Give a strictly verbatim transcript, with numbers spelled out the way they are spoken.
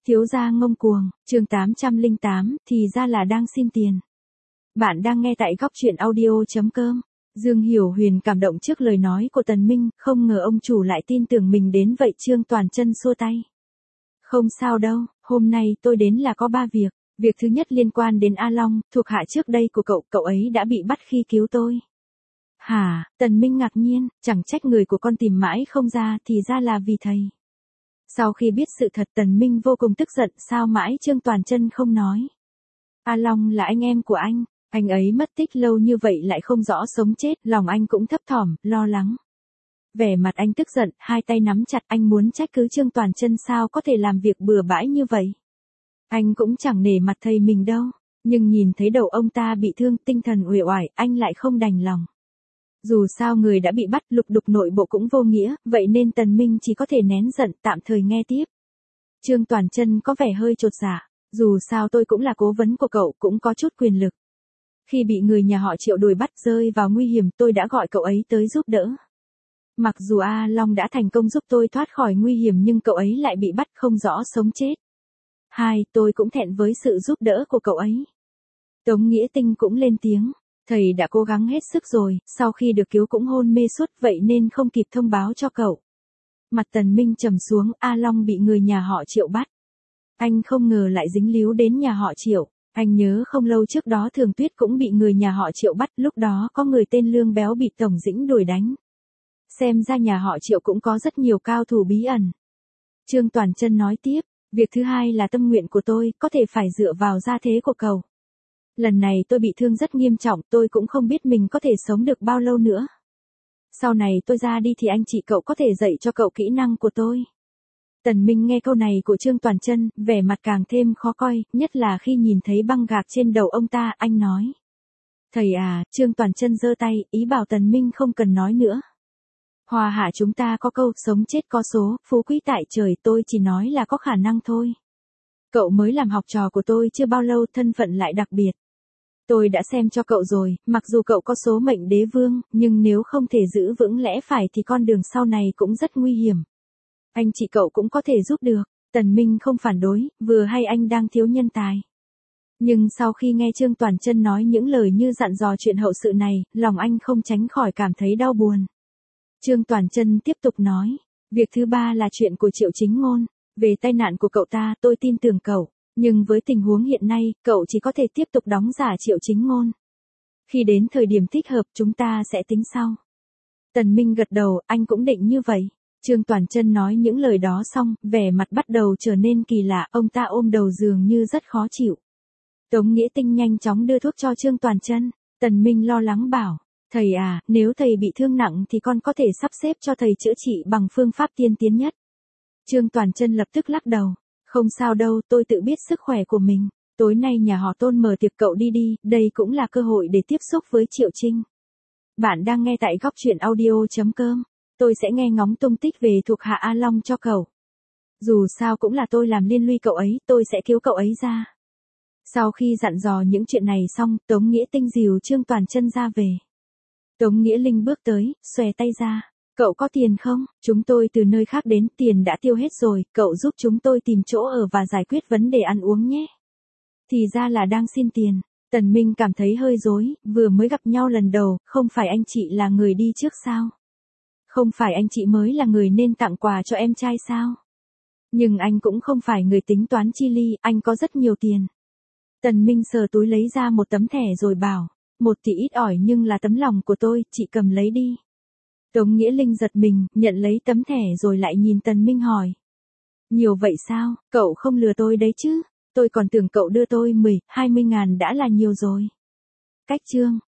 Thiếu gia ngông cuồng, chương tám trăm lẻ tám, thì ra là đang xin tiền. Bạn đang nghe tại góc truyện audio.com. Dương Hiểu Huyền cảm động trước lời nói của Tần Minh, không ngờ ông chủ lại tin tưởng mình đến vậy. Trương Toàn Chân xua tay. Không sao đâu, hôm nay tôi đến là có ba việc. Việc thứ nhất liên quan đến A Long, thuộc hạ trước đây của cậu, cậu ấy đã bị bắt khi cứu tôi. Hả, Tần Minh ngạc nhiên, chẳng trách người của con tìm mãi không ra, thì ra là vì thầy. Sau khi biết sự thật Tần Minh vô cùng tức giận, sao mãi Trương Toàn Chân không nói. A Long là anh em của anh, anh ấy mất tích lâu như vậy lại không rõ sống chết, lòng anh cũng thấp thỏm, lo lắng. Vẻ mặt anh tức giận, hai tay nắm chặt, anh muốn trách cứ Trương Toàn Chân sao có thể làm việc bừa bãi như vậy. Anh cũng chẳng nể mặt thầy mình đâu, nhưng nhìn thấy đầu ông ta bị thương, tinh thần uể oải, anh lại không đành lòng. Dù sao người đã bị bắt, lục đục nội bộ cũng vô nghĩa, vậy nên Tần Minh chỉ có thể nén giận, tạm thời nghe tiếp. Trương Toàn Chân có vẻ hơi chột dạ, dù sao tôi cũng là cố vấn của cậu, cũng có chút quyền lực. Khi bị người nhà họ Triệu đuổi bắt rơi vào nguy hiểm, tôi đã gọi cậu ấy tới giúp đỡ. Mặc dù A Long đã thành công giúp tôi thoát khỏi nguy hiểm nhưng cậu ấy lại bị bắt không rõ sống chết. Hai, tôi cũng thẹn với sự giúp đỡ của cậu ấy. Tống Nghĩa Tinh cũng lên tiếng. Thầy đã cố gắng hết sức rồi, sau khi được cứu cũng hôn mê suốt vậy nên không kịp thông báo cho cậu. Mặt Tần Minh trầm xuống, A Long bị người nhà họ Triệu bắt. Anh không ngờ lại dính líu đến nhà họ Triệu. Anh nhớ không lâu trước đó Thường Tuyết cũng bị người nhà họ Triệu bắt, lúc đó có người tên Lương Béo bị Tổng Dĩnh đuổi đánh. Xem ra nhà họ Triệu cũng có rất nhiều cao thủ bí ẩn. Trương Toàn Chân nói tiếp, việc thứ hai là tâm nguyện của tôi, có thể phải dựa vào gia thế của cậu. Lần này tôi bị thương rất nghiêm trọng, tôi cũng không biết mình có thể sống được bao lâu nữa. Sau này tôi ra đi thì anh chị cậu có thể dạy cho cậu kỹ năng của tôi. Tần Minh nghe câu này của Trương Toàn Chân, vẻ mặt càng thêm khó coi, nhất là khi nhìn thấy băng gạc trên đầu ông ta, anh nói. Thầy à, Trương Toàn Chân giơ tay, ý bảo Tần Minh không cần nói nữa. Hòa hạ chúng ta có câu, sống chết có số, phú quý tại trời, tôi chỉ nói là có khả năng thôi. Cậu mới làm học trò của tôi chưa bao lâu, thân phận lại đặc biệt. Tôi đã xem cho cậu rồi, mặc dù cậu có số mệnh đế vương, nhưng nếu không thể giữ vững lẽ phải thì con đường sau này cũng rất nguy hiểm. Anh chị cậu cũng có thể giúp được, Tần Minh không phản đối, vừa hay anh đang thiếu nhân tài. Nhưng sau khi nghe Trương Toàn Chân nói những lời như dặn dò chuyện hậu sự này, lòng anh không tránh khỏi cảm thấy đau buồn. Trương Toàn Chân tiếp tục nói, việc thứ ba là chuyện của Triệu Chính Ngôn, về tai nạn của cậu ta tôi tin tưởng cậu. Nhưng với tình huống hiện nay, cậu chỉ có thể tiếp tục đóng giả Triệu Chính Ngôn. Khi đến thời điểm thích hợp chúng ta sẽ tính sau. Tần Minh gật đầu, anh cũng định như vậy. Trương Toàn Chân nói những lời đó xong, vẻ mặt bắt đầu trở nên kỳ lạ, ông ta ôm đầu dường như rất khó chịu. Tống Nghĩa Tinh nhanh chóng đưa thuốc cho Trương Toàn Chân. Tần Minh lo lắng bảo, thầy à, nếu thầy bị thương nặng thì con có thể sắp xếp cho thầy chữa trị bằng phương pháp tiên tiến nhất. Trương Toàn Chân lập tức lắc đầu. Không sao đâu, tôi tự biết sức khỏe của mình. Tối nay nhà họ Tôn mở tiệc, cậu đi đi, đây cũng là cơ hội để tiếp xúc với Triệu Trinh. Bạn đang nghe tại góc truyện audio.com. Tôi sẽ nghe ngóng tung tích về thuộc hạ A Long cho cậu. Dù sao cũng là tôi làm liên lụy cậu ấy, tôi sẽ cứu cậu ấy ra. Sau khi dặn dò những chuyện này xong, Tống Nghĩa Tinh dìu Trương Toàn Chân ra về. Tống Nghĩa Linh bước tới, xòe tay ra. Cậu có tiền không? Chúng tôi từ nơi khác đến, tiền đã tiêu hết rồi, cậu giúp chúng tôi tìm chỗ ở và giải quyết vấn đề ăn uống nhé. Thì ra là đang xin tiền. Tần Minh cảm thấy hơi rối, vừa mới gặp nhau lần đầu, không phải anh chị là người đi trước sao? Không phải anh chị mới là người nên tặng quà cho em trai sao? Nhưng anh cũng không phải người tính toán chi ly, anh có rất nhiều tiền. Tần Minh sờ túi lấy ra một tấm thẻ rồi bảo, một tỷ ít ỏi nhưng là tấm lòng của tôi, chị cầm lấy đi. Tống Nghĩa Linh giật mình, nhận lấy tấm thẻ rồi lại nhìn Tần Minh hỏi. Nhiều vậy sao, cậu không lừa tôi đấy chứ, tôi còn tưởng cậu đưa tôi mười, hai mươi ngàn đã là nhiều rồi. Cách chương.